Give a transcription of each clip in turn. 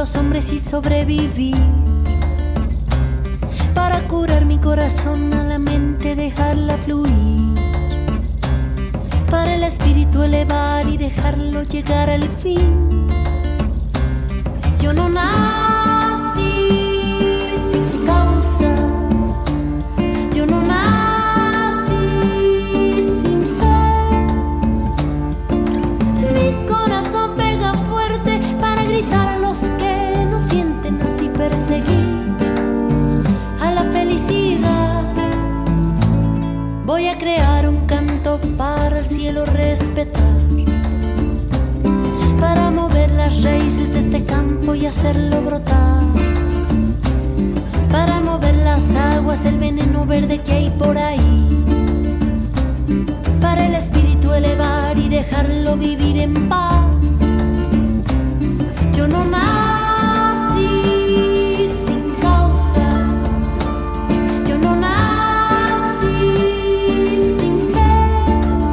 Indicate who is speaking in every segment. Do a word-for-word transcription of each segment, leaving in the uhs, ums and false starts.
Speaker 1: los hombres y sobreviví. Para curar mi corazón, a la mente dejarla fluir. Para el espíritu elevar y dejarlo llegar al fin. Yo no nací sin causa. Yo no nací sin fe. Mi corazón pega fuerte para gritar a los que no sienten, así perseguir a la felicidad. Voy a crear un canto para el cielo respetar, para mover las raíces de este campo y hacerlo brotar, para mover las aguas, el veneno verde que hay por ahí, para el espíritu elevar y dejarlo vivir en paz. Yo no nací sin causa. Yo no nací sin fe.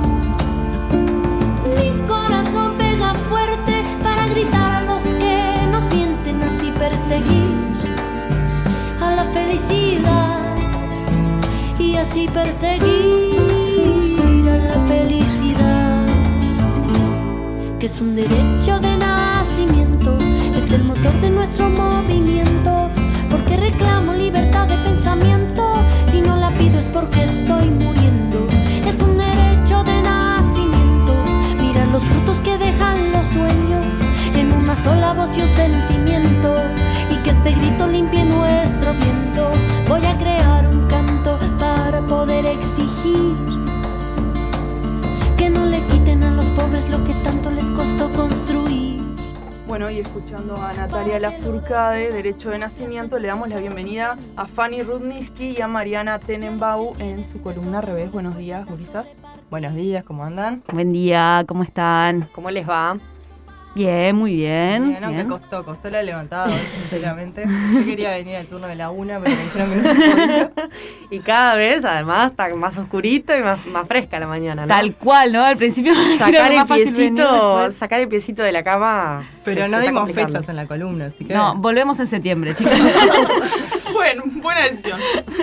Speaker 1: Mi corazón pega fuerte para gritar a los que nos mienten, así perseguir a la felicidad y así perseguir a la felicidad, que es un derecho de nacimiento, es el motor de nuestro movimiento, porque reclamo libertad de pensamiento, si no la pido es porque estoy muriendo. Es un derecho de nacimiento, mirar los frutos que dejan los sueños en una sola voz y un sentimiento, y que este grito limpie nuestro viento. Voy a crear un canto para poder exigir que no le quiten a los pobres lo que tanto les costó construir.
Speaker 2: Bueno, y escuchando a Natalia Lafourcade, Derecho de Nacimiento, le damos la bienvenida a Fanny Rudnitsky y a Mariana Tenenbaum en su columna Revés. Buenos días, gurisas.
Speaker 3: Buenos días, ¿cómo andan?
Speaker 4: Buen día, ¿cómo están?
Speaker 5: ¿Cómo les va?
Speaker 4: Bien, muy bien.
Speaker 3: Bien, aunque
Speaker 4: bien.
Speaker 3: costó, costó la levantada hoy, sinceramente. Yo quería venir al turno de la una, pero me dijeron que no se podía.
Speaker 5: Y cada vez, además, está más oscurito y más, más fresca la mañana, ¿no?
Speaker 4: Tal cual, ¿no? Al principio
Speaker 5: sacar
Speaker 4: era
Speaker 5: el
Speaker 4: más fácil venir
Speaker 5: piecito,
Speaker 4: después.
Speaker 5: sacar el piecito de la cama.
Speaker 3: Pero
Speaker 5: se,
Speaker 3: no
Speaker 5: se está
Speaker 3: dimos
Speaker 5: complicando.
Speaker 3: fechas en la columna, así que...
Speaker 4: No, volvemos en septiembre, chicas.
Speaker 2: Bueno, buena decisión.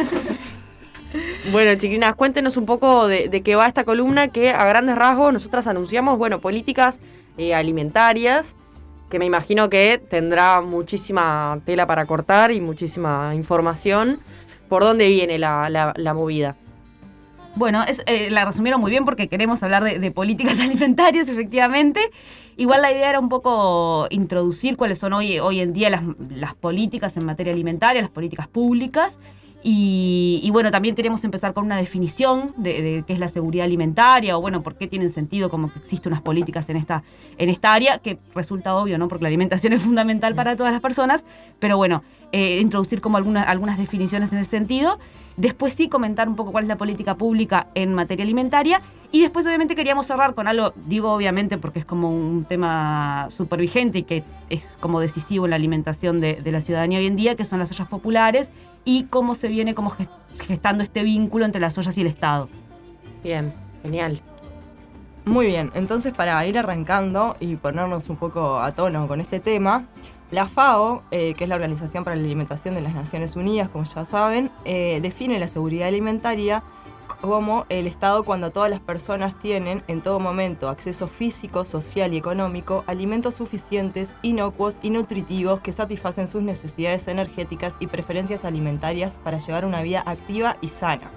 Speaker 5: Bueno, chiquinas, cuéntenos un poco de, de qué va esta columna, que a grandes rasgos nosotras anunciamos, bueno, políticas eh, alimentarias, que me imagino que tendrá muchísima tela para cortar y muchísima información. ¿Por dónde viene la, la, la movida?
Speaker 4: Bueno, es, eh, la resumieron muy bien porque queremos hablar de, de políticas alimentarias, efectivamente. Igual la idea era un poco introducir cuáles son hoy, hoy en día las, las políticas en materia alimentaria, las políticas públicas. Y, y bueno, también queremos empezar con una definición de, de qué es la seguridad alimentaria, o bueno, por qué tienen sentido como que existen unas políticas en esta, en esta área, que resulta obvio, ¿no? Porque la alimentación es fundamental para todas las personas, pero bueno, eh, introducir como algunas, algunas definiciones en ese sentido. Después sí comentar un poco cuál es la política pública en materia alimentaria, y después obviamente queríamos cerrar con algo, digo obviamente porque es como un tema súper vigente y que es como decisivo en la alimentación de, de la ciudadanía hoy en día, que son las ollas populares, y cómo se viene como gestando este vínculo entre las ollas y el Estado.
Speaker 5: Bien, genial.
Speaker 3: Muy bien, entonces para ir arrancando y ponernos un poco a tono con este tema, la FAO, eh, que es la Organización para la Alimentación de las Naciones Unidas, como ya saben, eh, define la seguridad alimentaria como el estado cuando todas las personas tienen en todo momento acceso físico, social y económico a alimentos suficientes, inocuos y nutritivos que satisfacen sus necesidades energéticas y preferencias alimentarias para llevar una vida activa y sana.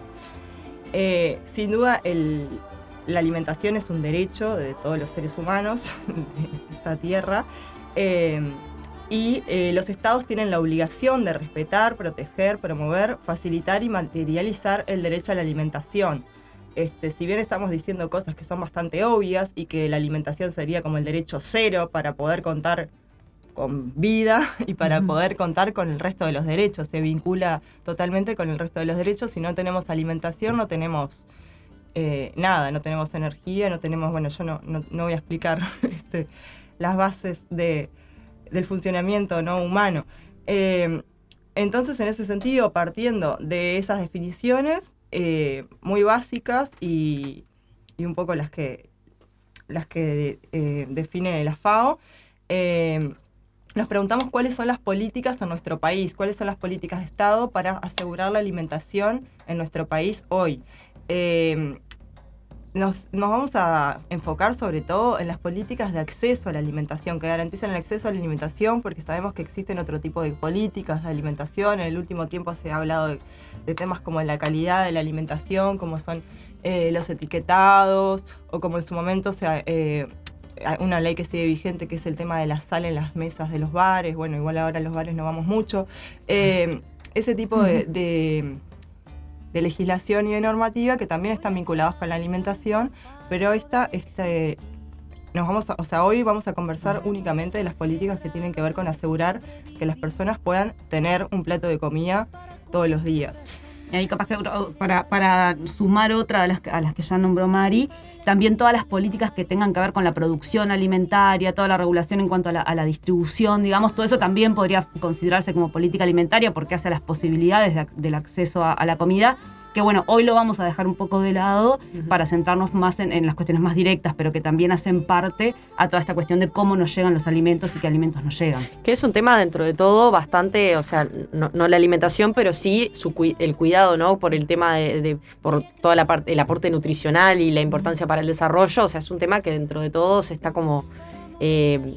Speaker 3: Eh, sin duda, el, la alimentación es un derecho de todos los seres humanos de esta tierra. Eh, Y eh, los estados tienen la obligación de respetar, proteger, promover, facilitar y materializar el derecho a la alimentación. Este, si bien estamos diciendo cosas que son bastante obvias y que la alimentación sería como el derecho cero para poder contar con vida y para poder contar con el resto de los derechos, se vincula totalmente con el resto de los derechos. Si no tenemos alimentación, no tenemos eh, nada, no tenemos energía, no tenemos, bueno, yo no, no, no voy a explicar este, las bases de... del funcionamiento no humano. Eh, entonces, en ese sentido, partiendo de esas definiciones eh, muy básicas y, y un poco las que, las que eh, define la FAO, eh, nos preguntamos cuáles son las políticas en nuestro país, cuáles son las políticas de Estado para asegurar la alimentación en nuestro país hoy. Eh, nos, nos vamos a enfocar sobre todo en las políticas de acceso a la alimentación, que garanticen el acceso a la alimentación, porque sabemos que existen otro tipo de políticas de alimentación. En el último tiempo se ha hablado de, de temas como la calidad de la alimentación, como son eh, los etiquetados, o como en su momento se ha... Eh, una ley que sigue vigente, que es el tema de la sal en las mesas de los bares. Bueno, igual ahora los bares no vamos mucho. Eh, ese tipo de, de, de legislación y de normativa que también están vinculados con la alimentación, pero esta, este, nos vamos a, o sea, hoy vamos a conversar únicamente de las políticas que tienen que ver con asegurar que las personas puedan tener un plato de comida todos los días.
Speaker 4: Y ahí capaz que para, para sumar otra de las, a las que ya nombró Mari, también todas las políticas que tengan que ver con la producción alimentaria, toda la regulación en cuanto a la, a la distribución, digamos, todo eso también podría considerarse como política alimentaria porque hace las posibilidades de, del acceso a, a la comida, que bueno, hoy lo vamos a dejar un poco de lado uh-huh. para centrarnos más en, en las cuestiones más directas, pero que también hacen parte a toda esta cuestión de cómo nos llegan los alimentos y qué alimentos nos llegan.
Speaker 5: Que es un tema dentro de todo bastante, o sea, no, no la alimentación, pero sí su, el cuidado, ¿no? Por el tema de, de por toda la parte, el aporte nutricional y la importancia para el desarrollo, o sea, es un tema que dentro de todo se está como... Eh,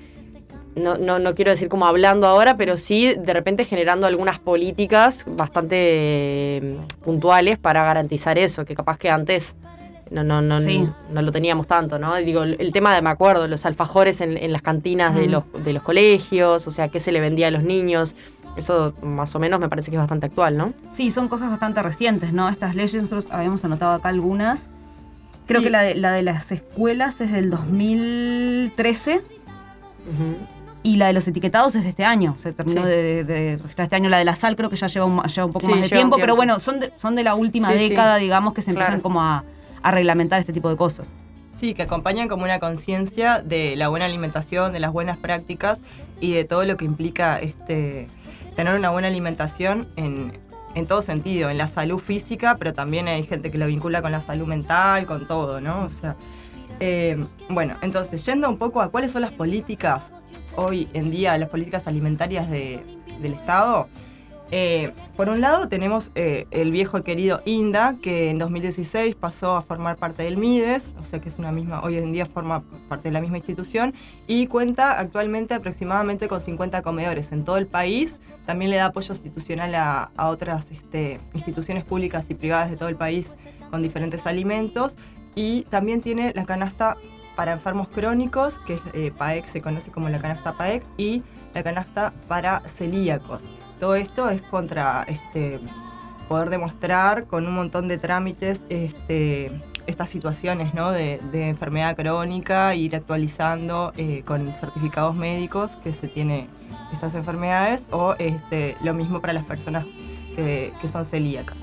Speaker 5: No, no, no quiero decir como hablando ahora, pero sí de repente generando algunas políticas bastante eh, puntuales para garantizar eso, que capaz que antes no, no, no,
Speaker 4: sí.
Speaker 5: no, no lo teníamos tanto, ¿no? Digo, el tema de, me acuerdo, los alfajores en, en las cantinas mm. de, los, de los colegios, o sea, qué se le vendía a los niños, eso más o menos me parece que es bastante actual, ¿no?
Speaker 4: Sí, son cosas bastante recientes, ¿no? Estas leyes, nosotros habíamos anotado acá algunas. Creo
Speaker 3: sí.
Speaker 4: que la de, la de las escuelas es del dos mil trece.
Speaker 5: Uh-huh.
Speaker 4: Y la de los etiquetados es de este año, se terminó
Speaker 5: sí.
Speaker 4: de, de registrar este año. La de la sal creo que ya lleva un, lleva un poco
Speaker 5: sí,
Speaker 4: más de tiempo,
Speaker 5: tiempo,
Speaker 4: pero bueno, son de, son de la última
Speaker 5: sí,
Speaker 4: década,
Speaker 5: sí.
Speaker 4: digamos, que se empiezan
Speaker 5: claro.
Speaker 4: como a, a reglamentar este tipo de cosas.
Speaker 3: Sí, que acompañan como una conciencia de la buena alimentación, de las buenas prácticas y de todo lo que implica este, tener una buena alimentación en, en todo sentido, en la salud física, pero también hay gente que lo vincula con la salud mental, con todo, ¿no? O sea, eh, bueno, entonces, yendo un poco a cuáles son las políticas hoy en día, las políticas alimentarias de, del Estado. Eh, por un lado tenemos eh, el viejo querido INDA, que en dos mil dieciséis pasó a formar parte del MIDES, o sea que es una misma, hoy en día forma parte de la misma institución, y cuenta actualmente aproximadamente con cincuenta comedores en todo el país. También le da apoyo institucional a, a otras este, instituciones públicas y privadas de todo el país con diferentes alimentos, y también tiene la canasta para enfermos crónicos, que es eh, PAEC, se conoce como la canasta PAEC, y la canasta para celíacos. Todo esto es contra este, poder demostrar con un montón de trámites este, estas situaciones, ¿no? de, de enfermedad crónica, ir actualizando eh, con certificados médicos que se tiene estas enfermedades, o este, lo mismo para las personas que, que son celíacas.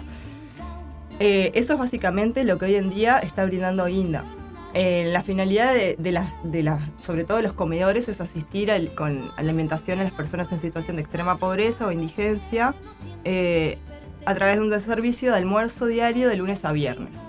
Speaker 3: Eh, eso es básicamente lo que hoy en día está brindando INDA. Eh, la finalidad de, de las, de la, sobre todo de los comedores, es asistir al, con alimentación a las personas en situación de extrema pobreza o indigencia eh, a través de un servicio de almuerzo diario de lunes a viernes.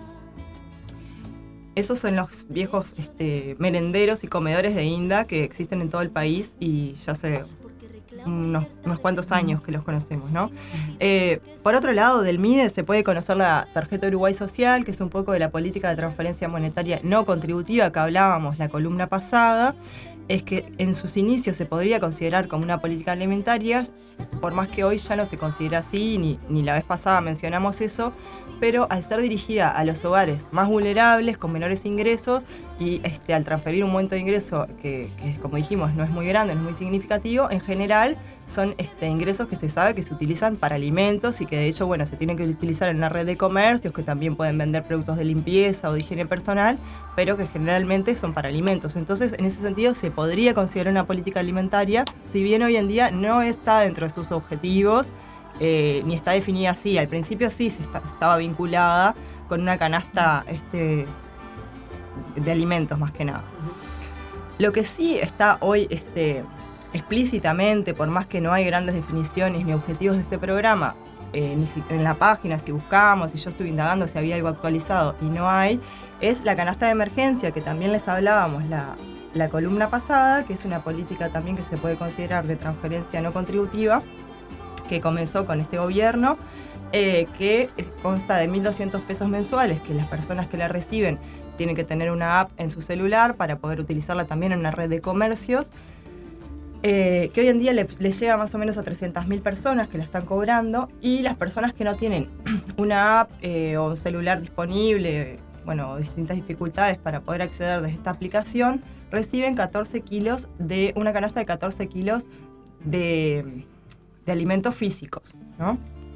Speaker 3: Esos son los viejos este, merenderos y comedores de INDA que existen en todo el país y ya hace unos, unos cuantos años que los conocemos, ¿no? Eh, por otro lado, del MIDES se puede conocer la tarjeta Uruguay Social, que es un poco de la política de transferencia monetaria no contributiva que hablábamos la columna pasada. Es que en sus inicios se podría considerar como una política alimentaria, por más que hoy ya no se considera así, ni, ni la vez pasada mencionamos eso, pero al ser dirigida a los hogares más vulnerables, con menores ingresos, y este, al transferir un monto de ingreso que, que, como dijimos, no es muy grande, no es muy significativo, en general son este, ingresos que se sabe que se utilizan para alimentos y que de hecho, bueno, se tienen que utilizar en una red de comercios que también pueden vender productos de limpieza o de higiene personal, pero que generalmente son para alimentos. Entonces, en ese sentido, se podría considerar una política alimentaria, si bien hoy en día no está dentro de sus objetivos, eh, ni está definida así. Al principio sí se está, estaba vinculada con una canasta este, de alimentos más que nada. Lo que sí está hoy este, explícitamente, por más que no hay grandes definiciones ni objetivos de este programa, eh, ni si, en la página, si buscamos, si yo estuve indagando si había algo actualizado y no hay, es la canasta de emergencia, que también les hablábamos la, la columna pasada, que es una política también que se puede considerar de transferencia no contributiva, que comenzó con este gobierno, eh, que consta de mil doscientos pesos mensuales, que las personas que la reciben tienen que tener una app en su celular para poder utilizarla también en una red de comercios, eh, que hoy en día le, le llega más o menos a trescientas mil personas que la están cobrando, y las personas que no tienen una app eh, o un celular disponible, bueno, distintas dificultades para poder acceder desde esta aplicación, reciben catorce kilos de, una canasta de catorce kilos de, de alimentos físicos, ¿no?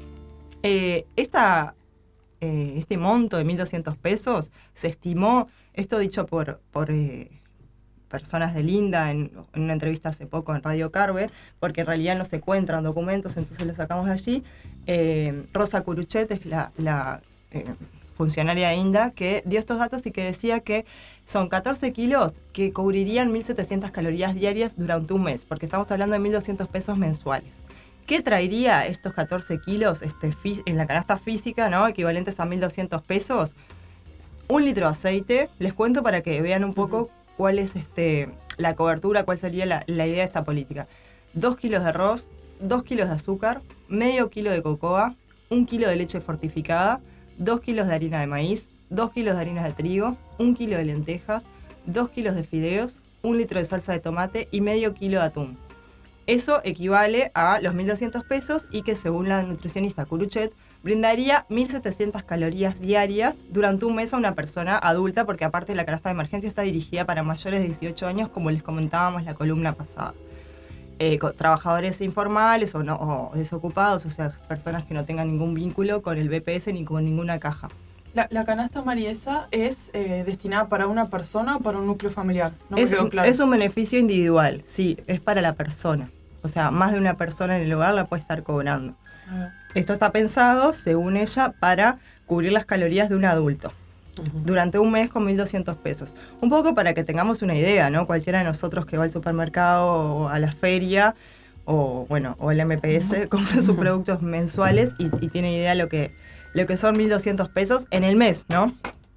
Speaker 3: Eh, esta, eh, este monto de mil doscientos pesos se estimó, esto dicho por, por eh, personas de Linda en, en una entrevista hace poco en Radio Carve, porque en realidad no se encuentran documentos, entonces los sacamos de allí. Eh, Rosa Curuchet es la, la eh, funcionaria de INDA que dio estos datos y que decía que son catorce kilos que cubrirían mil setecientas calorías diarias durante un mes, porque estamos hablando de mil doscientos pesos mensuales. ¿Qué traería estos catorce kilos este, en la canasta física, ¿no? Equivalentes a mil doscientos pesos? Un litro de aceite. Les cuento para que vean un poco cuál es este, la cobertura, cuál sería la, la idea de esta política. Dos kilos de arroz, dos kilos de azúcar, medio kilo de cocoa, un kilo de leche fortificada, dos kilos de harina de maíz, dos kilos de harina de trigo, un kilo de lentejas, dos kilos de fideos, un litro de salsa de tomate y medio kilo de atún. Eso equivale a los mil doscientos pesos y que, según la nutricionista Curuchet, brindaría mil setecientas calorías diarias durante un mes a una persona adulta, porque aparte la canasta de emergencia está dirigida para mayores de dieciocho años, como les comentábamos la columna pasada. Eh, trabajadores informales o, no, o desocupados, o sea, personas que no tengan ningún vínculo con el B P S ni con ninguna caja.
Speaker 2: La, la canasta Mariesa es eh, destinada para una persona o para un núcleo familiar. No me
Speaker 3: es,
Speaker 2: quedó claro.
Speaker 3: Es un beneficio individual, sí, es para la persona. O sea, más de una persona en el hogar la puede estar cobrando.
Speaker 2: Ah.
Speaker 3: Esto está pensado, según ella, para cubrir las calorías de un adulto. Uh-huh. Durante un mes con mil doscientos pesos. Un poco para que tengamos una idea, ¿no? Cualquiera de nosotros que va al supermercado o a la feria o, bueno, o el M P S, uh-huh, compra sus productos mensuales y, y tiene idea lo que, lo que son mil doscientos pesos en el mes, ¿no?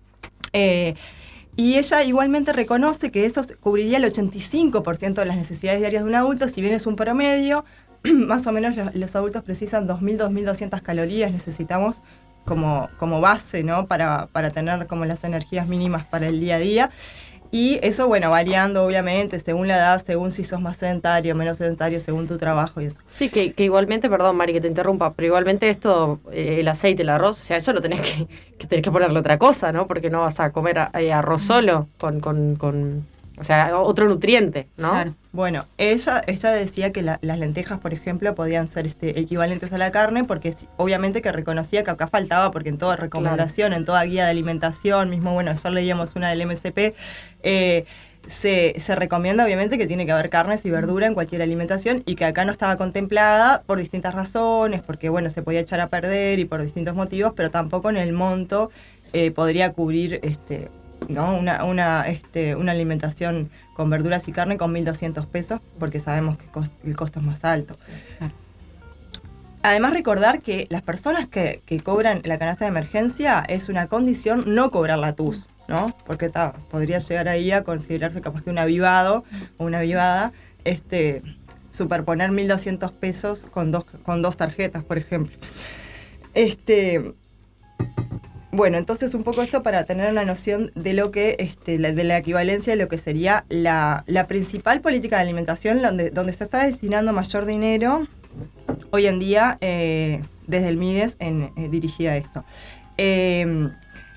Speaker 3: Eh, y ella igualmente reconoce que eso cubriría el ochenta y cinco por ciento de las necesidades diarias de un adulto, si bien es un promedio. Más o menos los, los adultos precisan dos mil, dos mil doscientas calorías, necesitamos como, como base, ¿no? Para, para tener como las energías mínimas para el día a día. Y eso, bueno, variando obviamente según la edad, según si sos más sedentario, menos sedentario, según tu trabajo y eso.
Speaker 5: Sí, que, que igualmente, perdón Mari que te interrumpa, pero igualmente esto, eh, el aceite, el arroz, o sea, eso lo tenés que, que tenés que ponerle otra cosa, ¿no? Porque no vas a comer a, eh, arroz solo con, con, con, o sea, otro nutriente, ¿no?
Speaker 3: Claro. Bueno, ella, ella decía que la, las lentejas, por ejemplo, podían ser este, equivalentes a la carne, porque obviamente que reconocía que acá faltaba, porque en toda recomendación, claro, en toda guía de alimentación, mismo, bueno, ayer leíamos una del M S P, eh, se, se recomienda obviamente que tiene que haber carnes y verdura en cualquier alimentación, y que acá no estaba contemplada por distintas razones, porque bueno, se podía echar a perder y por distintos motivos, pero tampoco en el monto eh, podría cubrir este, ¿no? una, una, este, una alimentación con verduras y carne con mil doscientos pesos, porque sabemos que cost, el costo es más alto. Claro. Además, recordar que las personas que, que cobran la canasta de emergencia es una condición no cobrar la T U S, ¿no? Porque ta, podría llegar ahí a considerarse capaz que un avivado o una avivada, este, superponer mil doscientos pesos con dos, con dos tarjetas, por ejemplo. Este... Bueno, entonces un poco esto para tener una noción de lo que, este, la, de la equivalencia de lo que sería la, la principal política de alimentación, donde, donde se está destinando mayor dinero hoy en día eh, desde el MIDES en, eh, dirigida a esto. Eh,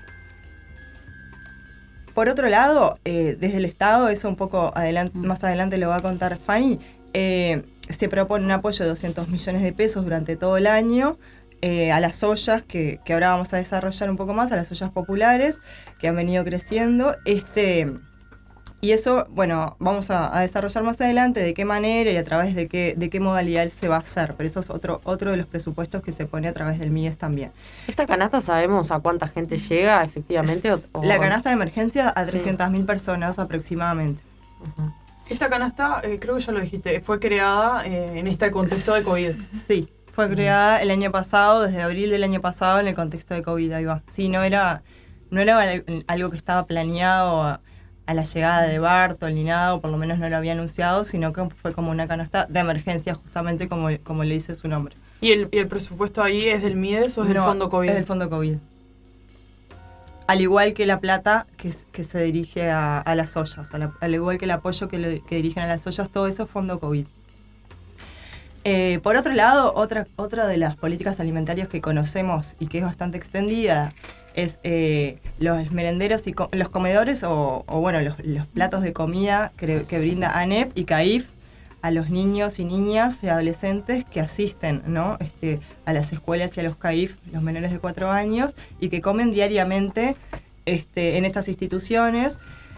Speaker 3: por otro lado, eh, desde el Estado, eso un poco adelante, más adelante lo va a contar Fanny, eh, se propone un apoyo de doscientos millones de pesos durante todo el año, Eh, a las ollas, que, que ahora vamos a desarrollar un poco más, a las ollas populares, que han venido creciendo. Este, y eso, bueno, vamos a, a desarrollar más adelante de qué manera y a través de qué, de qué modalidad se va a hacer. Pero eso es otro, otro de los presupuestos que se pone a través del MIDES también.
Speaker 5: ¿Esta canasta sabemos a cuánta gente llega efectivamente? O, o...
Speaker 3: La canasta de emergencia a trescientas mil personas aproximadamente.
Speaker 2: Uh-huh. Esta canasta, eh, creo que ya lo dijiste, fue creada eh, en este contexto de COVID.
Speaker 3: Sí. Fue creada el año pasado, desde abril del año pasado, en el contexto de COVID, ahí va. Sí, no era, no era algo que estaba planeado a, a la llegada de Bartol ni nada, o por lo menos no lo había anunciado, sino que fue como una canasta de emergencia, justamente como, como le dice su nombre.
Speaker 2: ¿Y el, y el presupuesto ahí es del MIDES o es
Speaker 3: No,
Speaker 2: del Fondo COVID?
Speaker 3: Es del Fondo COVID. Al igual que la plata que, que se dirige a, a las ollas, a la, al igual que el apoyo que, le, que dirigen a las ollas, todo eso es Fondo COVID. Eh, por otro lado, otra, otra de las políticas alimentarias que conocemos y que es bastante extendida es eh, los merenderos y co- los comedores o, o bueno, los, los platos de comida que, que brinda ANEP y CAIF a los niños y niñas y adolescentes que asisten, ¿no? este, a las escuelas y a los CAIF, los menores de cuatro años, y que comen diariamente este, en estas instituciones.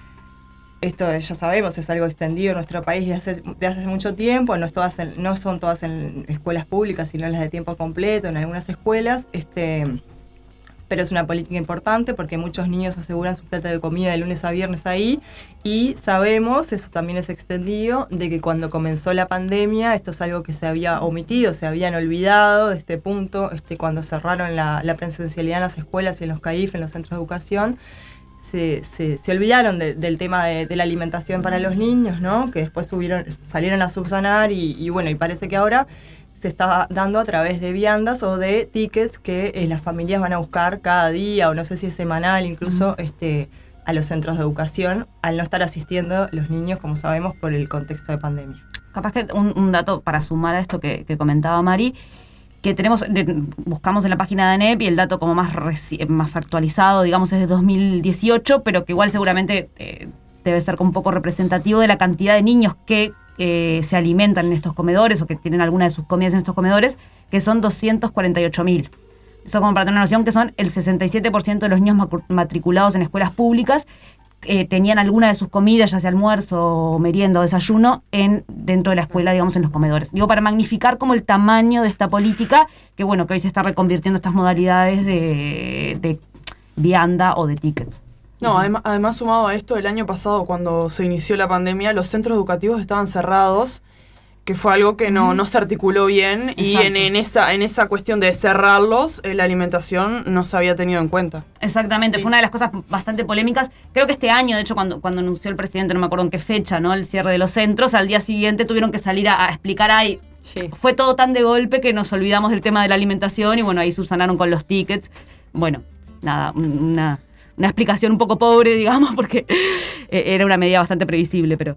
Speaker 3: Esto ya sabemos, es algo extendido en nuestro país de hace, de hace mucho tiempo, no, es todas en, no son todas en escuelas públicas, sino las de tiempo completo, en algunas escuelas, este, pero es una política importante porque muchos niños aseguran su plato de comida de lunes a viernes ahí, y sabemos, eso también es extendido, de que cuando comenzó la pandemia, esto es algo que se había omitido, se habían olvidado de este punto, este, cuando cerraron la, la presencialidad en las escuelas y en los CAIF, en los centros de educación, Se, se, se olvidaron de, del tema de, de la alimentación para los niños, ¿no? Que después subieron, salieron a subsanar y, y bueno, y parece que ahora se está dando a través de viandas o de tickets que eh, las familias van a buscar cada día, o no sé si es semanal, incluso uh-huh. este, a los centros de educación, al no estar asistiendo los niños, como sabemos, por el contexto de pandemia.
Speaker 4: Capaz que un, un dato para sumar a esto que, que comentaba Mari, que tenemos, buscamos en la página de ANEP y el dato como más, reci- más actualizado, digamos, es de dos mil dieciocho, pero que igual seguramente eh, debe ser un poco representativo de la cantidad de niños que eh, se alimentan en estos comedores o que tienen alguna de sus comidas en estos comedores, que son doscientos cuarenta y ocho mil. Eso como para tener una noción, que son el sesenta y siete por ciento de los niños matriculados en escuelas públicas Eh, tenían alguna de sus comidas, ya sea almuerzo, o merienda o desayuno, en, dentro de la escuela, digamos, en los comedores. Digo, para magnificar como el tamaño de esta política, que bueno, que hoy se está reconvirtiendo estas modalidades de, de vianda o de tickets.
Speaker 2: No, además, además sumado a esto, el año pasado, cuando se inició la pandemia, los centros educativos estaban cerrados, que fue algo que no, no se articuló bien. Exacto. Y en, en esa en esa cuestión de cerrarlos, eh, la alimentación no se había tenido en cuenta.
Speaker 4: Exactamente, sí. Fue una de las cosas bastante polémicas. Creo que este año, de hecho, cuando, cuando anunció el presidente, no me acuerdo en qué fecha, ¿no? El cierre de los centros, al día siguiente tuvieron que salir a, a explicar, ay, sí. Fue todo tan de golpe que nos olvidamos del tema de la alimentación y bueno, ahí subsanaron con los tickets. Bueno, nada, una, una explicación un poco pobre, digamos, porque era una medida bastante previsible, pero...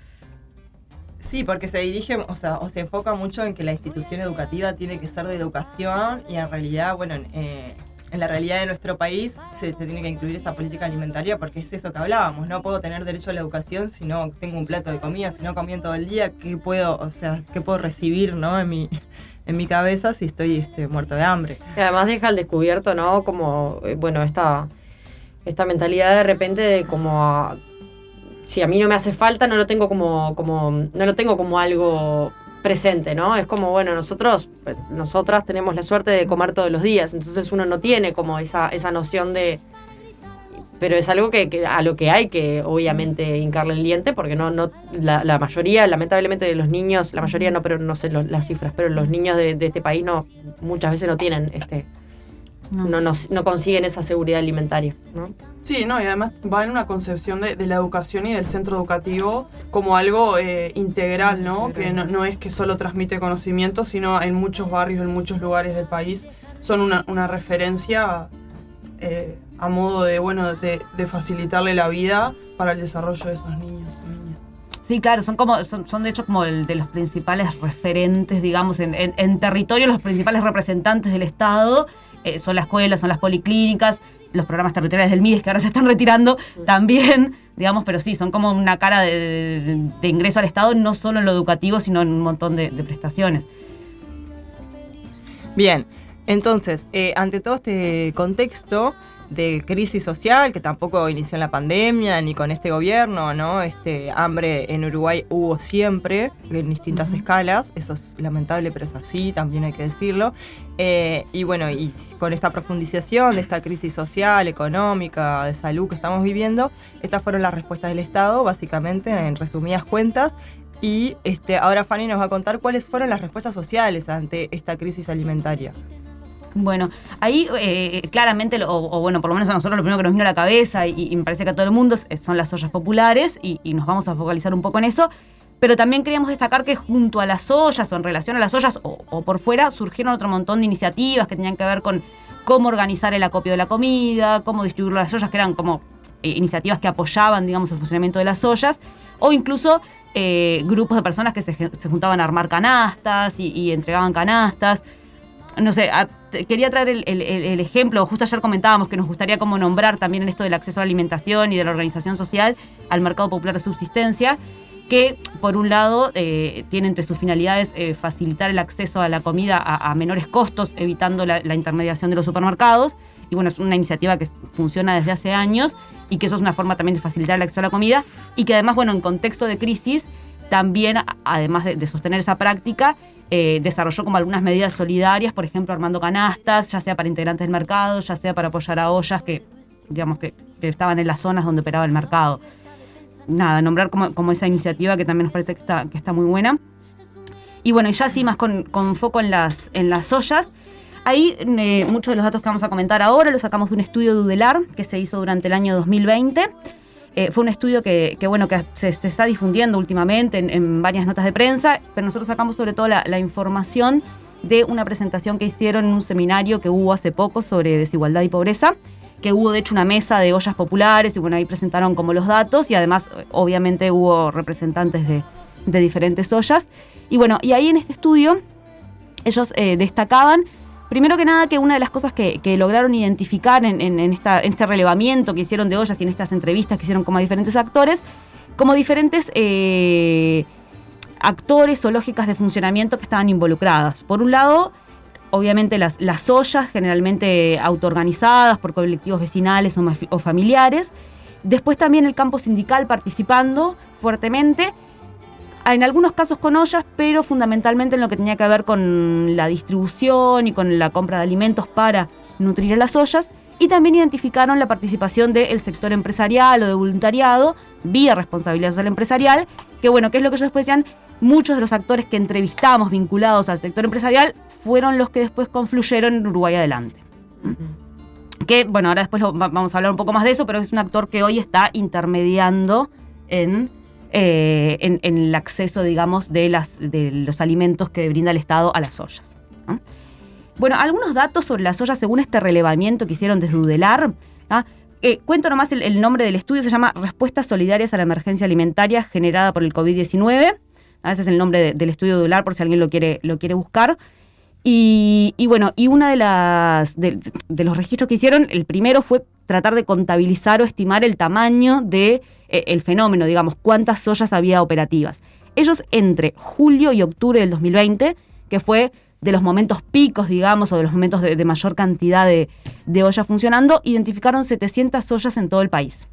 Speaker 3: Sí, porque se dirige, o sea, o se enfoca mucho en que la institución educativa tiene que ser de educación y en realidad, bueno, eh, en la realidad de nuestro país se, se tiene que incluir esa política alimentaria porque es eso que hablábamos, no puedo tener derecho a la educación si no tengo un plato de comida, si no comí todo el día, ¿qué puedo, o sea, qué puedo recibir, ¿no? En mi, en mi cabeza si estoy este, muerto de hambre.
Speaker 5: Y además deja al descubierto, ¿no? Como, bueno, esta, esta mentalidad de repente de como... A, si a mí no me hace falta, no lo tengo como, como, no lo tengo como algo presente, ¿no? Es como, bueno, nosotros, nosotras tenemos la suerte de comer todos los días, entonces uno no tiene como esa, esa noción de... Pero es algo que, que a lo que hay que, obviamente, hincarle el diente, porque no, no la, la mayoría, lamentablemente, de los niños, la mayoría no, pero no sé lo, las cifras, pero los niños de, de este país no muchas veces no tienen este... No. No, no, no consiguen esa seguridad alimentaria, ¿no?
Speaker 2: Sí, no, y además va en una concepción de, de la educación y del centro educativo como algo eh, integral, ¿no? Integral. Que no, no es que solo transmite conocimiento, sino en muchos barrios, en muchos lugares del país, son una, una referencia eh, a modo de, bueno, de, de facilitarle la vida para el desarrollo de esos niños y niñas.
Speaker 4: Sí, claro, son como son, son de hecho como el de los principales referentes, digamos, en, en, en territorio, los principales representantes del Estado. Eh, son las escuelas, son las policlínicas, los programas territoriales del MIDES que ahora se están retirando también, digamos, pero sí, son como una cara de, de, de ingreso al Estado, no solo en lo educativo, sino en un montón de, de prestaciones.
Speaker 3: Bien, entonces, eh, ante todo este contexto de crisis social, que tampoco inició en la pandemia ni con este gobierno, ¿no? Este hambre en Uruguay hubo siempre, en distintas uh-huh. escalas, eso es lamentable, pero es así, también hay que decirlo. Eh, y bueno, y con esta profundización de esta crisis social, económica, de salud que estamos viviendo, estas fueron las respuestas del Estado, básicamente, en resumidas cuentas, Y este, ahora Fanny nos va a contar cuáles fueron las respuestas sociales ante esta crisis alimentaria.
Speaker 4: Bueno, ahí eh, claramente, lo, o, o bueno, por lo menos a nosotros lo primero que nos vino a la cabeza, y, y me parece que a todo el mundo, es, son las ollas populares, y, y nos vamos a focalizar un poco en eso. Pero también queríamos destacar que junto a las ollas, o en relación a las ollas, o, o por fuera, surgieron otro montón de iniciativas que tenían que ver con cómo organizar el acopio de la comida, cómo distribuir las ollas, que eran como eh, iniciativas que apoyaban, digamos, el funcionamiento de las ollas, o incluso eh, grupos de personas que se, se juntaban a armar canastas y, y entregaban canastas. No sé, a, quería traer el, el, el ejemplo, justo ayer comentábamos que nos gustaría como nombrar también en esto del acceso a la alimentación y de la organización social al mercado popular de subsistencia, que por un lado eh, tiene entre sus finalidades eh, facilitar el acceso a la comida a, a menores costos, evitando la, la intermediación de los supermercados. Y bueno, es una iniciativa que funciona desde hace años y que eso es una forma también de facilitar el acceso a la comida, y que además, bueno, en contexto de crisis, también, además de, de sostener esa práctica, Eh, desarrolló como algunas medidas solidarias, por ejemplo, armando canastas, ya sea para integrantes del mercado, ya sea para apoyar a ollas que, digamos, que, que estaban en las zonas donde operaba el mercado. Nada, nombrar como, como esa iniciativa que también nos parece que está, que está muy buena. Y bueno, y ya sí, más con, con foco en las, en las ollas, ahí eh, muchos de los datos que vamos a comentar ahora los sacamos de un estudio de Udelar que se hizo durante el año dos mil veinte. Eh, fue un estudio que, que, bueno, que se, se está difundiendo últimamente en, en varias notas de prensa, pero nosotros sacamos sobre todo la, la información de una presentación que hicieron en un seminario que hubo hace poco sobre desigualdad y pobreza, que hubo de hecho una mesa de ollas populares, y bueno, ahí presentaron como los datos, y además obviamente hubo representantes de, de diferentes ollas. Y bueno, y ahí en este estudio ellos eh, destacaban, primero que nada, que una de las cosas que, que lograron identificar en, en, en, esta, en este relevamiento que hicieron de ollas y en estas entrevistas que hicieron como a diferentes actores, como diferentes eh, actores o lógicas de funcionamiento que estaban involucradas. Por un lado, obviamente las, las ollas, generalmente autoorganizadas por colectivos vecinales o, o familiares. Después también el campo sindical participando fuertemente, en algunos casos con ollas, pero fundamentalmente en lo que tenía que ver con la distribución y con la compra de alimentos para nutrir a las ollas. Y también identificaron la participación del sector empresarial o de voluntariado vía responsabilidad social empresarial, que bueno, que es lo que ellos después decían, muchos de los actores que entrevistamos vinculados al sector empresarial fueron los que después confluyeron en Uruguay Adelante. Uh-huh. Que bueno, ahora después lo, vamos a hablar un poco más de eso, pero es un actor que hoy está intermediando en... Eh, en, en el acceso, digamos, de, las, de los alimentos que brinda el Estado a las ollas, ¿no? Bueno, algunos datos sobre las ollas según este relevamiento que hicieron desde Udelar. ¿Ah? Eh, cuento nomás el, el nombre del estudio, se llama Respuestas Solidarias a la Emergencia Alimentaria generada por el covid diecinueve. ¿Ah? Ese es el nombre de, del estudio de Udelar, por si alguien lo quiere, lo quiere buscar. Y, y bueno, y una de las de, de los registros que hicieron, el primero fue tratar de contabilizar o estimar el tamaño de eh, el fenómeno, digamos, cuántas ollas había operativas. Ellos entre julio y octubre del dos mil veinte, que fue de los momentos picos, digamos, o de los momentos de, de mayor cantidad de, de ollas funcionando, identificaron setecientas ollas en todo el país.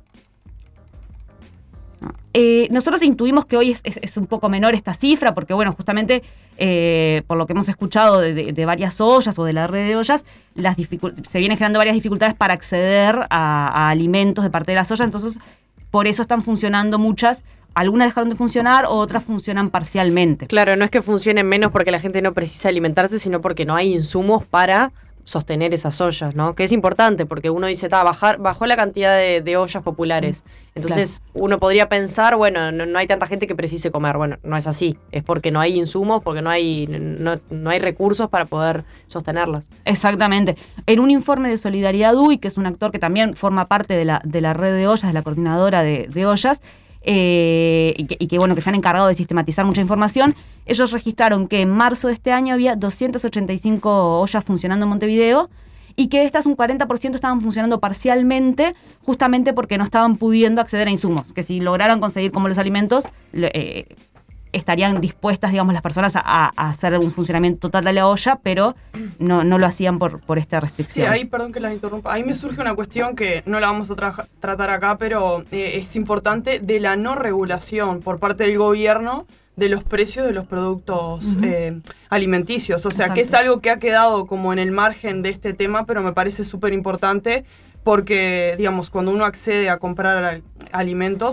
Speaker 4: Eh, nosotros intuimos que hoy es, es, es un poco menor esta cifra, porque bueno, justamente eh, por lo que hemos escuchado de, de, de varias ollas o de la red de ollas, las dificult- se vienen generando varias dificultades para acceder a, a alimentos de parte de las ollas, entonces por eso están funcionando muchas. Algunas dejaron de funcionar, otras funcionan parcialmente.
Speaker 5: Claro, no es que funcionen menos porque la gente no precisa alimentarse, sino porque no hay insumos para sostener esas ollas, ¿no? Que es importante, porque uno dice, ta, bajar, bajó la cantidad de, de ollas populares. Entonces, claro, uno podría pensar, bueno, no, no hay tanta gente que precise comer. Bueno, no es así. Es porque no hay insumos, porque no hay, no, no hay recursos para poder sostenerlas.
Speaker 4: Exactamente. En un informe de Solidaridad U Y, que es un actor que también forma parte de la, de la red de ollas, de la coordinadora de, de ollas, Eh, y, que, y que bueno, que se han encargado de sistematizar mucha información, ellos registraron que en marzo de este año había doscientas ochenta y cinco ollas funcionando en Montevideo, y que estas un cuarenta por ciento estaban funcionando parcialmente, justamente porque no estaban pudiendo acceder a insumos, que si lograran conseguir como los alimentos, eh, estarían dispuestas, digamos, las personas a, a hacer un funcionamiento total de la olla, pero no, no lo hacían por, por esta restricción.
Speaker 2: Sí, ahí, perdón que las interrumpa, ahí me surge una cuestión que no la vamos a tra- tratar acá, pero eh, es importante, de la no regulación por parte del gobierno de los precios de los productos uh-huh. eh, alimenticios. O sea, Exacto. que es algo que ha quedado como en el margen de este tema, pero me parece súper importante porque, digamos, cuando uno accede a comprar alimentos,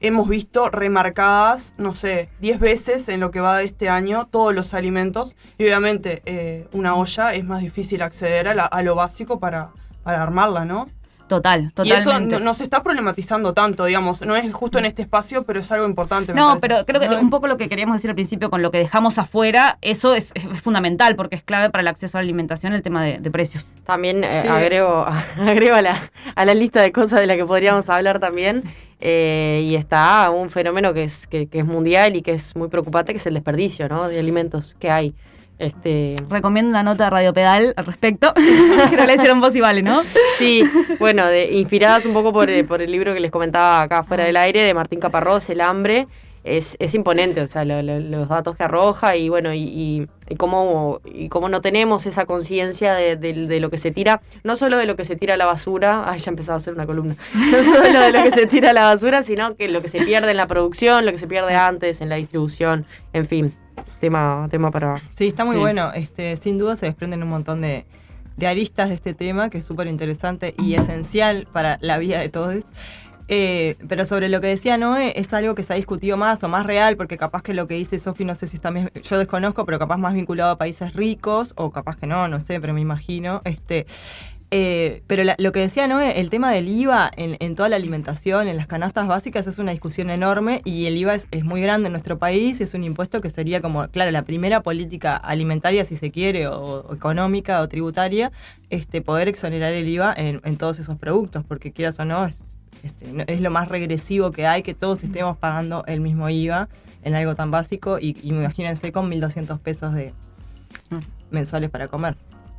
Speaker 2: hemos visto remarcadas, no sé, diez veces en lo que va de este año todos los alimentos. Y obviamente eh, una olla es más difícil acceder a, la, a lo básico para, para armarla, ¿no?
Speaker 4: Total, totalmente.
Speaker 2: Y eso no, no se está problematizando tanto, digamos. No es justo en este espacio, pero es algo importante. Me
Speaker 4: no,
Speaker 2: parece.
Speaker 4: pero creo que
Speaker 3: No,
Speaker 4: un
Speaker 3: es...
Speaker 4: poco lo que queríamos decir al principio con lo que dejamos afuera, eso es, es fundamental porque es clave para el acceso a la alimentación el tema de, de precios.
Speaker 5: También eh,
Speaker 3: Sí.
Speaker 5: agrego, agrego a, la, a la lista de cosas de las que podríamos hablar también. Eh, y está un fenómeno que es, que, que es mundial y que es muy preocupante, que es el desperdicio, ¿no? De alimentos que hay. Este...
Speaker 4: Recomiendo una nota de Radio Pedal al respecto, que no la hicieron Vos y Vale, ¿no?
Speaker 5: Sí, bueno, de, inspiradas un poco por, eh, por el libro que les comentaba acá fuera del aire, de Martín Caparrós, El hambre, es, es imponente, o sea, lo, lo, los datos que arroja y bueno, y, y, y, cómo, y cómo no tenemos esa conciencia de, de, de lo que se tira, no solo de lo que se tira a la basura, ay, ya empezaba a hacer una columna, no solo de lo que se tira a la basura, sino que lo que se pierde en la producción, lo que se pierde antes, en la distribución, en fin. Tema, tema para...
Speaker 3: Sí, está muy
Speaker 2: Sí.
Speaker 3: bueno. Este, sin duda se desprenden un montón de, de aristas de este tema, que es súper interesante y esencial para la vida de todos. Eh, pero sobre lo que decía Noé, es algo que se ha discutido más o más real, porque capaz que lo que dice Sofi, no sé si está, yo desconozco, pero capaz más vinculado a países ricos, o capaz que no, no sé, pero me imagino. Este, eh, pero la, lo que decía Noé, el tema del I V A en, en toda la alimentación, en las canastas básicas, es una discusión enorme y el I V A es, es muy grande en nuestro país, es un impuesto que sería como, claro, la primera política alimentaria, si se quiere, o, o económica o tributaria, este, poder exonerar el I V A en, en todos esos productos, porque quieras o no, es, este, no, es lo más regresivo que hay, que todos estemos pagando el mismo I V A en algo tan básico y, y imagínense con mil doscientos pesos de mensuales para comer.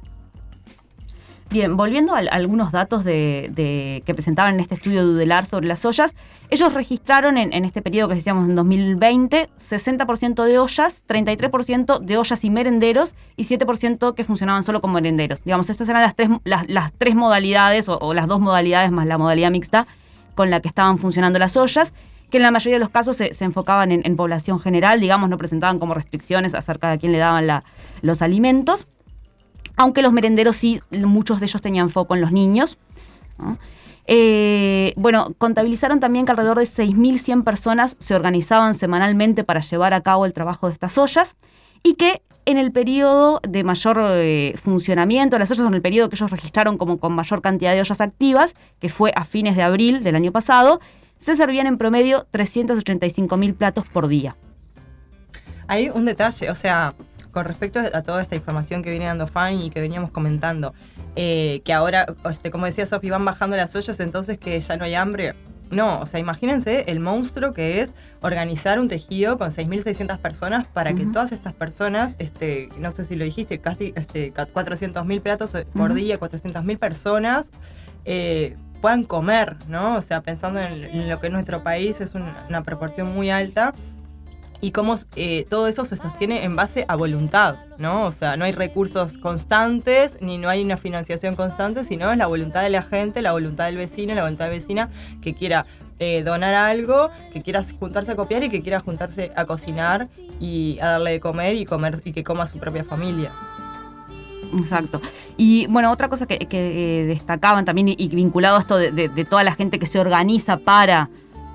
Speaker 4: Bien, volviendo a, a algunos datos de, de, que presentaban en este estudio de Udelar sobre las ollas, ellos registraron en, en este periodo que decíamos en dos mil veinte, sesenta por ciento de ollas, treinta y tres por ciento de ollas y merenderos y siete por ciento que funcionaban solo con merenderos. Digamos, estas eran las tres, las, las tres modalidades o, o las dos modalidades más la modalidad mixta con la que estaban funcionando las ollas, que en la mayoría de los casos se, se enfocaban en, en población general, digamos, no presentaban como restricciones acerca de quién le daban la, los alimentos. Aunque los merenderos sí, muchos de ellos tenían foco en los niños, ¿no? Eh, bueno, contabilizaron también que alrededor de seis mil cien personas se organizaban semanalmente para llevar a cabo el trabajo de estas ollas y que en el periodo de mayor eh, funcionamiento de las ollas, en el periodo que ellos registraron como con mayor cantidad de ollas activas, que fue a fines de abril del año pasado, se servían en promedio trescientos ochenta y cinco mil platos por día.
Speaker 3: Hay un detalle, o sea, con respecto a toda esta información que viene dando Fanny y que veníamos comentando, eh, que ahora, este, como decía Sofi, van bajando las ollas, entonces que ya no hay hambre. No, o sea, imagínense el monstruo que es organizar un tejido con seis mil seiscientas personas para uh-huh. que todas estas personas, este, no sé si lo dijiste, casi este, cuatrocientos mil platos por uh-huh. día, cuatrocientas mil personas, eh, puedan comer, ¿no? O sea, pensando en, en lo que en nuestro país es un, una proporción muy alta. Y cómo eh, todo eso se sostiene en base a voluntad, ¿no? O sea, no hay recursos constantes, ni no hay una financiación constante, sino es la voluntad de la gente, la voluntad del vecino, la voluntad del vecina que quiera eh, donar algo, que quiera juntarse a copiar y que quiera juntarse a cocinar y a darle de comer y comer y que coma su propia familia.
Speaker 4: Exacto. Y bueno, otra cosa que, que eh, destacaban también y, y vinculado a esto de, de, de toda la gente que se organiza para...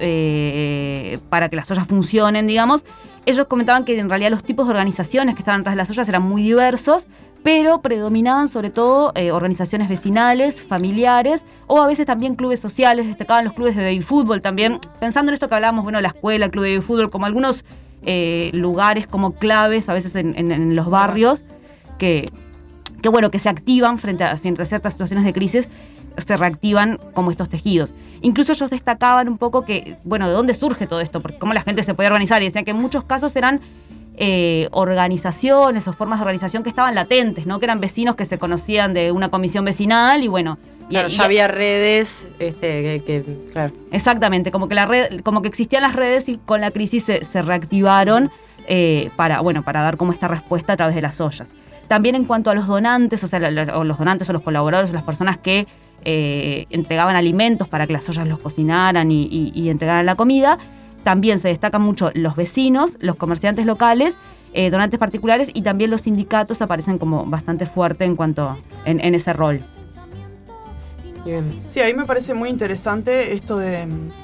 Speaker 4: Eh, para que las ollas funcionen, digamos, ellos comentaban que en realidad los tipos de organizaciones que estaban tras de las ollas eran muy diversos, pero predominaban sobre todo eh, organizaciones vecinales, familiares, o a veces también clubes sociales, destacaban los clubes de baby fútbol también, pensando en esto que hablábamos, bueno, la escuela, el club de baby fútbol, como algunos eh, lugares como claves, a veces en, en, en los barrios, que, que bueno, que se activan frente a, frente a ciertas situaciones de crisis, se reactivan como estos tejidos. Incluso ellos destacaban un poco que, bueno, ¿de dónde surge todo esto? Porque cómo la gente se podía organizar. Y decían que en muchos casos eran eh, organizaciones o formas de organización que estaban latentes, ¿no? Que eran vecinos que se conocían de una comisión vecinal y bueno...
Speaker 5: Claro,
Speaker 4: y,
Speaker 5: ya
Speaker 4: y,
Speaker 5: había redes, este, que, que claro.
Speaker 4: Exactamente, como que la red, como que existían las redes y con la crisis se, se reactivaron eh, para, bueno, para dar como esta respuesta a través de las ollas. También en cuanto a los donantes, o sea, la, la, o los donantes o los colaboradores o las personas que Eh, entregaban alimentos para que las ollas los cocinaran y, y, y entregaran la comida. También se destacan mucho los vecinos, los comerciantes locales, eh, donantes particulares y también los sindicatos aparecen como bastante fuerte en cuanto en, en ese rol.
Speaker 5: Bien.
Speaker 2: Sí, a mí me parece muy interesante esto de,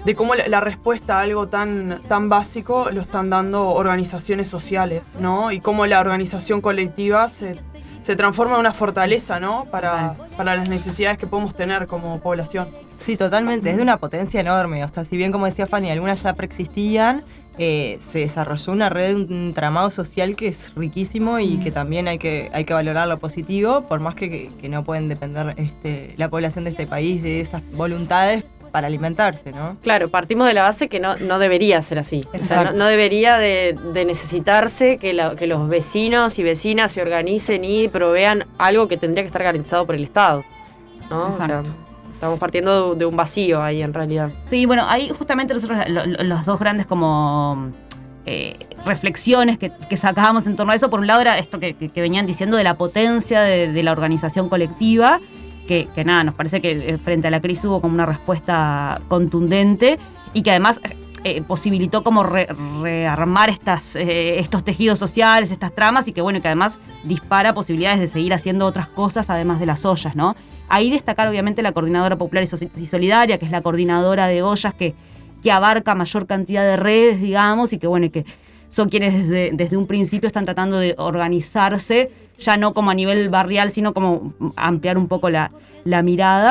Speaker 2: de cómo la, la respuesta a algo tan, tan básico lo están dando organizaciones sociales, ¿no? Y cómo la organización colectiva se, se transforma en una fortaleza, ¿no? Para, para las necesidades que podemos tener como población.
Speaker 3: Sí, totalmente, es de una potencia enorme. O sea, si bien, como decía Fanny, algunas ya preexistían, eh, se desarrolló una red, un tramado social que es riquísimo y mm. que también hay que, hay que valorar lo positivo, por más que, que, que no pueden depender este, la población de este país de esas voluntades para alimentarse, ¿no?
Speaker 5: Claro, partimos de la base que no, no debería ser así. O sea, no, no debería de, de necesitarse que, la, que los vecinos y vecinas se organicen y provean algo que tendría que estar garantizado por el Estado, ¿no?
Speaker 4: Exacto.
Speaker 5: O sea, estamos partiendo de un vacío ahí en realidad.
Speaker 4: Sí, bueno, ahí justamente nosotros lo, lo, los dos grandes como eh, reflexiones que, que sacábamos en torno a eso, por un lado era esto que, que, que venían diciendo de la potencia de, de la organización colectiva, que, que nada, nos parece que frente a la crisis hubo como una respuesta contundente y que además eh, posibilitó como re, rearmar estas, eh, estos tejidos sociales, estas tramas y que bueno, que además dispara posibilidades de seguir haciendo otras cosas además de las ollas, ¿no? Ahí destacar obviamente la Coordinadora Popular y Solidaria, que es la coordinadora de ollas que, que abarca mayor cantidad de redes, digamos, y que bueno, que son quienes desde, desde un principio están tratando de organizarse, ya no como a nivel barrial, sino como ampliar un poco la, la mirada.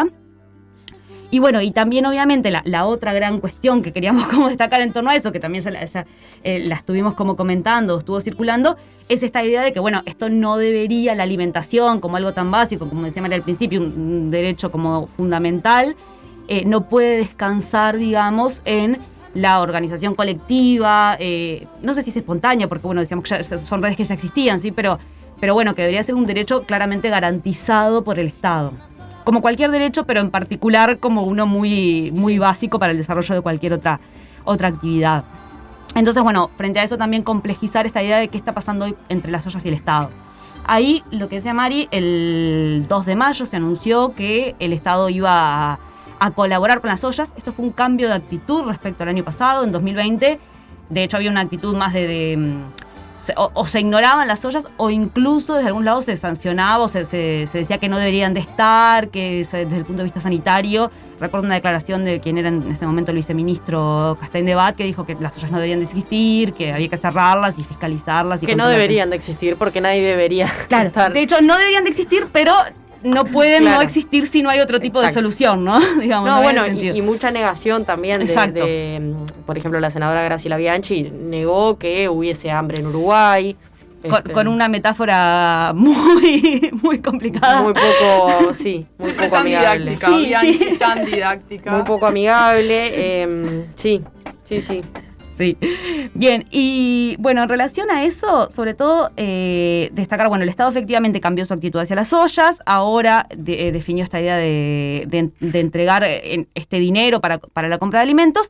Speaker 4: Y bueno, y también obviamente la, la otra gran cuestión que queríamos como destacar en torno a eso, que también ya la, ya, eh, la estuvimos como comentando, estuvo circulando, es esta idea de que, bueno, esto no debería, la alimentación como algo tan básico, como decía María al principio, un, un derecho como fundamental, eh, no puede descansar, digamos, en la organización colectiva, eh, no sé si es espontánea, porque bueno, decíamos que ya son redes que ya existían, sí, pero, pero bueno, que debería ser un derecho claramente garantizado por el Estado. Como cualquier derecho, pero en particular como uno muy, muy básico para el desarrollo de cualquier otra, otra actividad. Entonces, bueno, frente a eso también complejizar esta idea de qué está pasando hoy entre las ollas y el Estado. Ahí, lo que decía Mari, el dos de mayo se anunció que el Estado iba a, a colaborar con las ollas. Esto fue un cambio de actitud respecto al año pasado, en dos mil veinte. De hecho, había una actitud más de... de O, o se ignoraban las ollas o incluso desde algún lado se sancionaba o se, se, se decía que no deberían de estar, que se, desde el punto de vista sanitario, recuerdo una declaración de quien era en ese momento el viceministro Castaing de Bat, que dijo que las ollas no deberían de existir, que había que cerrarlas y fiscalizarlas. Y
Speaker 5: que no deberían de existir porque nadie debería
Speaker 4: claro,
Speaker 5: estar.
Speaker 4: De hecho, no deberían de existir, pero no pueden claro. no existir si no hay otro tipo Exacto. de solución, ¿no? Digamos,
Speaker 5: no,
Speaker 4: no
Speaker 5: bueno, y, y mucha negación también de, de, por ejemplo, la senadora Graciela Bianchi negó que hubiese hambre en Uruguay.
Speaker 4: Con, este, con una metáfora muy, muy complicada.
Speaker 5: Muy poco, sí, muy
Speaker 2: Siempre
Speaker 5: poco
Speaker 2: tan
Speaker 5: amigable.
Speaker 2: Didáctica, sí, Bianchi, sí. tan didáctica.
Speaker 5: Muy poco amigable, eh, sí, sí, sí.
Speaker 4: Sí, bien, y bueno, en relación a eso, sobre todo eh, destacar, bueno, el Estado efectivamente cambió su actitud hacia las ollas, ahora de, eh, definió esta idea de, de, de entregar este dinero para, para la compra de alimentos,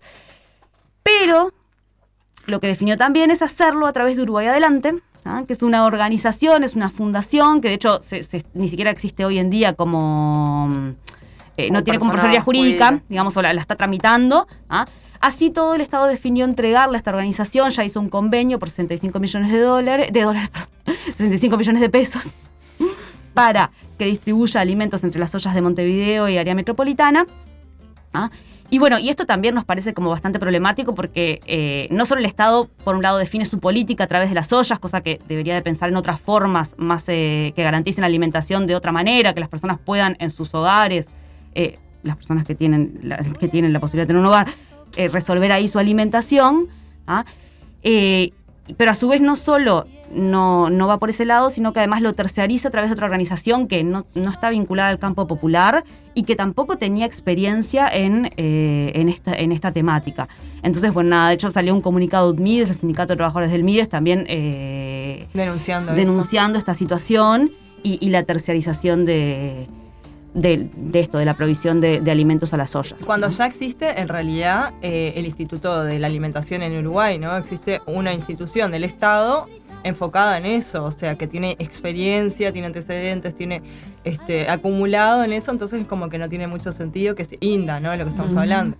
Speaker 4: pero lo que definió también es hacerlo a través de Uruguay Adelante, ¿ah? Que es una organización, es una fundación, que de hecho se, se, ni siquiera existe hoy en día como, eh, no tiene como personalidad jurídica, jurídica, digamos, o la, la está tramitando, ¿ah? Así todo el Estado definió entregarle a esta organización, ya hizo un convenio por sesenta y cinco millones de dólares, de dólares, perdón, sesenta y cinco millones de pesos, para que distribuya alimentos entre las ollas de Montevideo y área metropolitana. ¿Ah? Y bueno, y esto también nos parece como bastante problemático porque eh, no solo el Estado, por un lado, define su política a través de las ollas, cosa que debería de pensar en otras formas más eh, que garanticen la alimentación de otra manera, que las personas puedan en sus hogares, eh, las personas que tienen la, que tienen la posibilidad de tener un hogar, Eh, resolver ahí su alimentación, ¿ah? eh, pero a su vez no solo no, no va por ese lado, sino que además lo terciariza a través de otra organización que no, no está vinculada al campo popular y que tampoco tenía experiencia en, eh, en, esta, en esta temática. Entonces, bueno, nada, de hecho salió un comunicado del MIDES, el Sindicato de Trabajadores del MIDES, también eh,
Speaker 3: denunciando,
Speaker 4: denunciando esta situación y, y la terciarización de... De, de esto, de la provisión de, de alimentos a las ollas.
Speaker 3: Cuando ya existe, en realidad, eh, el Instituto de la Alimentación en Uruguay, ¿no? Existe una institución del Estado enfocada en eso, o sea, que tiene experiencia, tiene antecedentes, tiene este, acumulado en eso, entonces es como que no tiene mucho sentido que se inda, ¿no? De lo que estamos uh-huh. hablando.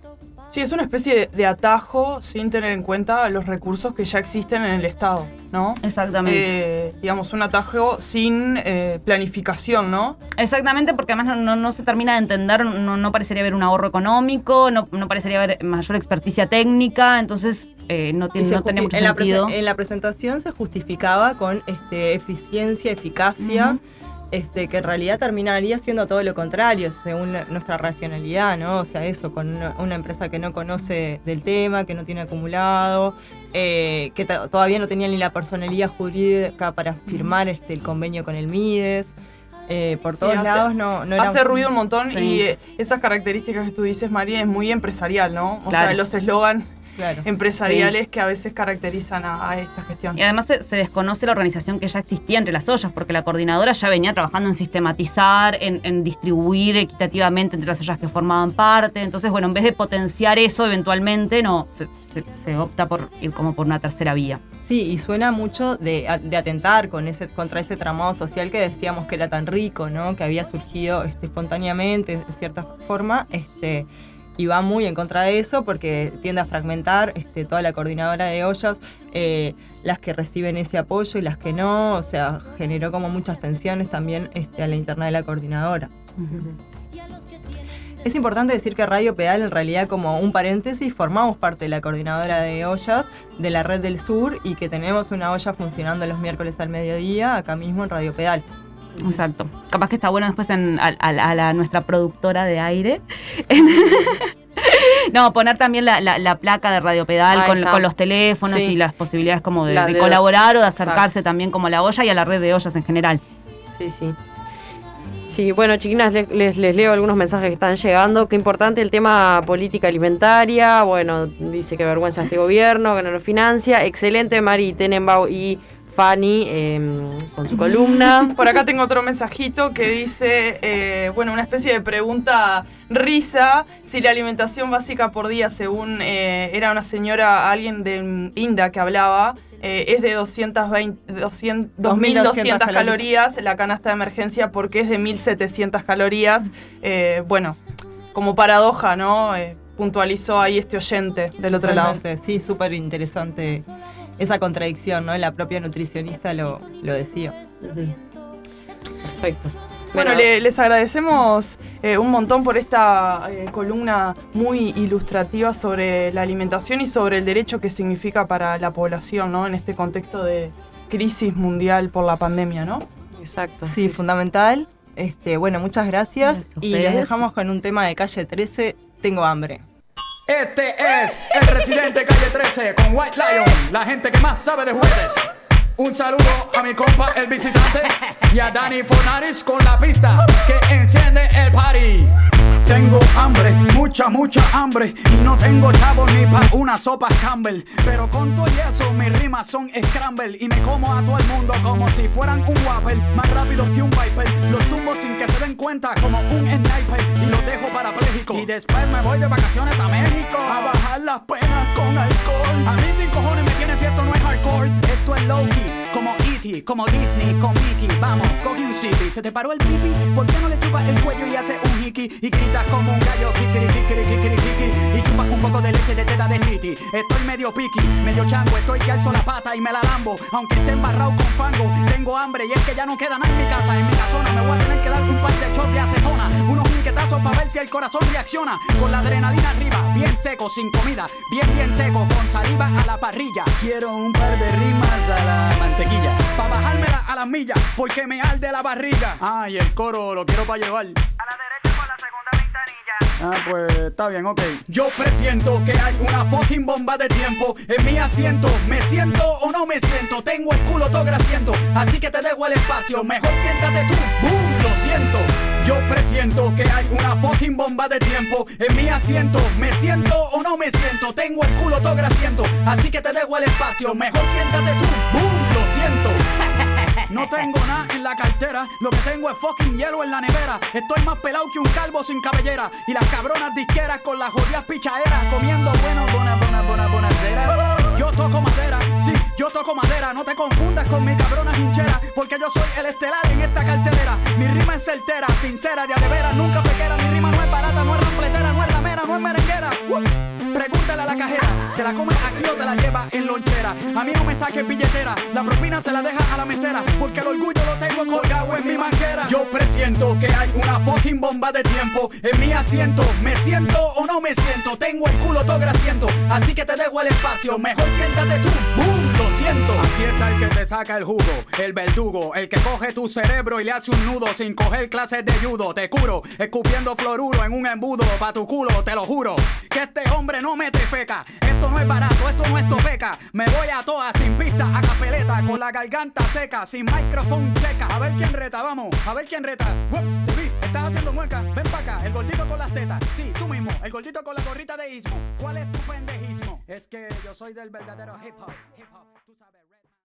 Speaker 2: Sí, es una especie de, de atajo sin tener en cuenta los recursos que ya existen en el Estado, ¿no?
Speaker 4: Exactamente.
Speaker 2: Eh, digamos, un atajo sin eh, planificación, ¿no?
Speaker 4: Exactamente, porque además no, no, no se termina de entender, no, no parecería haber un ahorro económico, no, no parecería haber mayor experticia técnica, entonces eh, no, tiene, no tiene mucho
Speaker 3: en
Speaker 4: sentido.
Speaker 3: La en la presentación se justificaba con este, eficiencia, eficacia, uh-huh. Este, que en realidad terminaría siendo todo lo contrario, según la, nuestra racionalidad, ¿no? O sea, eso, con una, una empresa que no conoce del tema, que no tiene acumulado, eh, que t- todavía no tenía ni la personalidad jurídica para firmar este, el convenio con el Mides. Eh, por todos sí, hace, lados no, no era...
Speaker 2: Hace ruido un montón
Speaker 3: sí.
Speaker 2: y eh, esas características que tú dices, María, es muy empresarial, ¿no? O
Speaker 4: claro.
Speaker 2: sea, los eslogan...
Speaker 3: Claro.
Speaker 2: empresariales
Speaker 4: sí.
Speaker 2: que a veces caracterizan a, a esta gestión.
Speaker 4: Y además se, se desconoce la organización que ya existía entre las ollas, porque la coordinadora ya venía trabajando en sistematizar, en, en distribuir equitativamente entre las ollas que formaban parte. Entonces, bueno, en vez de potenciar eso eventualmente, no, se, se, se opta por ir como por una tercera vía.
Speaker 3: Sí, y suena mucho de, de atentar con ese, contra ese tramado social que decíamos que era tan rico, ¿no? Que había surgido este, espontáneamente, de cierta forma, este... y va muy en contra de eso porque tiende a fragmentar este, toda la coordinadora de ollas, eh, las que reciben ese apoyo y las que no, o sea, generó como muchas tensiones también este, a la interna de la coordinadora. Uh-huh. Es importante decir que Radio Pedal, en realidad, como un paréntesis, formamos parte de la coordinadora de ollas de la Red del Sur y que tenemos una olla funcionando los miércoles al mediodía acá mismo en Radio Pedal.
Speaker 4: Exacto. Capaz que está bueno después en, a, a, a la, nuestra productora de aire. No, poner también la, la, la placa de Radio Pedal con, con los teléfonos sí. y las posibilidades como de, de, de colaborar o de acercarse Exacto. también como a la olla y a la red de ollas en general.
Speaker 5: Sí, sí. Sí, bueno, chiquinas, les, les, les leo algunos mensajes que están llegando. Qué importante el tema política alimentaria. Bueno, dice que vergüenza este gobierno, que no lo financia. Excelente, Mari Tenenbaum y Fanny eh, con su columna.
Speaker 2: Por acá tengo otro mensajito que dice, eh, bueno, una especie de pregunta risa, si la alimentación básica por día, según eh, era una señora, alguien de INDA que hablaba, eh, es de doscientas veinte, doscientas, dos mil doscientas calorías, la canasta de emergencia porque es de mil setecientas calorías. Eh, bueno, como paradoja, ¿no? Eh, puntualizó ahí este oyente del otro
Speaker 3: Totalmente.
Speaker 2: lado.
Speaker 3: Sí, súper interesante esa contradicción, ¿no? La propia nutricionista lo, lo decía.
Speaker 5: Perfecto.
Speaker 2: Bueno, bueno le, les agradecemos eh, un montón por esta eh, columna muy ilustrativa sobre la alimentación y sobre el derecho que significa para la población, ¿no? En este contexto de crisis mundial por la pandemia, ¿no?
Speaker 5: Exacto.
Speaker 3: Sí, sí. Fundamental. Este, bueno, muchas gracias. Y les dejamos con un tema de Calle trece, Tengo hambre.
Speaker 6: Este es el residente Calle trece con White Lion, la gente que más sabe de juguetes. Un saludo a mi compa el visitante y a Dani Fornaris con la pista que enciende el party. Tengo hambre, mucha, mucha hambre y no tengo chavo ni pa' una sopa Campbell. Pero con todo y eso mis rimas son scramble y me como a todo el mundo como si fueran un Whopper. Más rápido que un Viper, los tumbo sin que se den cuenta como un sniper y los dejo parapléjico. Y después me voy de vacaciones a México a bajar las penas con alcohol. A mí sin cojones me tiene si esto no es hardcore. Esto es low-key, como E T, como Disney, con Mickey. Vamos, coge un zippy, se te paró el pipi, ¿por qué no le chupas el cuello y hace un hiki? Y gritas como un gallo, kikiri, kikiri, kikiri, kikiri, y chupas un poco de leche de teta de Titi. Estoy medio piqui, medio chango, estoy que alzo la pata y me la lambo. Aunque esté embarrado con fango, tengo hambre y es que ya no queda nada en mi casa. En mi casona me voy a tener que dar un par de shots de acetona, unos inquietazos para ver si el corazón reacciona. Con la adrenalina arriba, bien seco, sin comida, bien bien seco, con saliva a la parrilla. Quiero un par de rimas a la mantequilla, pa' bajármela a las millas, porque me arde la barriga. Ah, y el coro lo quiero pa' llevar a la derecha por la segunda ventanilla. Ah, pues está bien, ok. Yo presiento que hay una fucking bomba de tiempo en mi asiento. ¿Me siento o no me siento? Tengo el culo todo grasiento, así que te dejo el espacio. Mejor siéntate tú, boom, lo siento. Yo presiento que hay una fucking bomba de tiempo en mi asiento. ¿Me siento o no me siento? Tengo el culo todo grasiento, así que te dejo el espacio. Mejor siéntate tú, boom, lo siento. No tengo nada en la cartera, lo que tengo es fucking hielo en la nevera. Estoy más pelado que un calvo sin cabellera. Y las cabronas disqueras con las jodidas pichaderas comiendo bueno, bona, bona, bona, bona cera. Yo toco madera, sí, yo toco madera. No te confundas con mi cabrona hinchera, porque yo soy el estelar en esta cartelera. Mi rima es certera, sincera, de a de veras, nunca fequera. Mi rima no es barata, no es rampletera, no es ramera, no es merenguera. Ups. lonchera. A mí no me saques billetera, la propina se la deja a la mesera, porque el orgullo lo tengo colgado en mi manguera. Yo presiento que hay una fucking bomba de tiempo en mi asiento. ¿Me siento o no me siento? Tengo el culo todo grasiento, así que te dejo el espacio. Mejor siéntate tú, boom, lo siento. Aquí está el que te saca el jugo, el verdugo, el que coge tu cerebro y le hace un nudo sin coger clases de judo. Te curo, escupiendo fluoruro en un embudo pa' tu culo, te lo juro, que este hombre no me trifeca. Esto no es barato, esto no es topeca. Me voy a todas sin pista, a capeleta, con la garganta seca, sin micrófono checa. A ver quién reta, vamos, a ver quién reta. Ups, te vi, estás haciendo mueca, ven pa' acá, el gordito con las tetas. Sí, tú mismo, el gordito con la gorrita de ismo. ¿Cuál es tu pendejismo? Es que yo soy del verdadero hip hop, hip hop.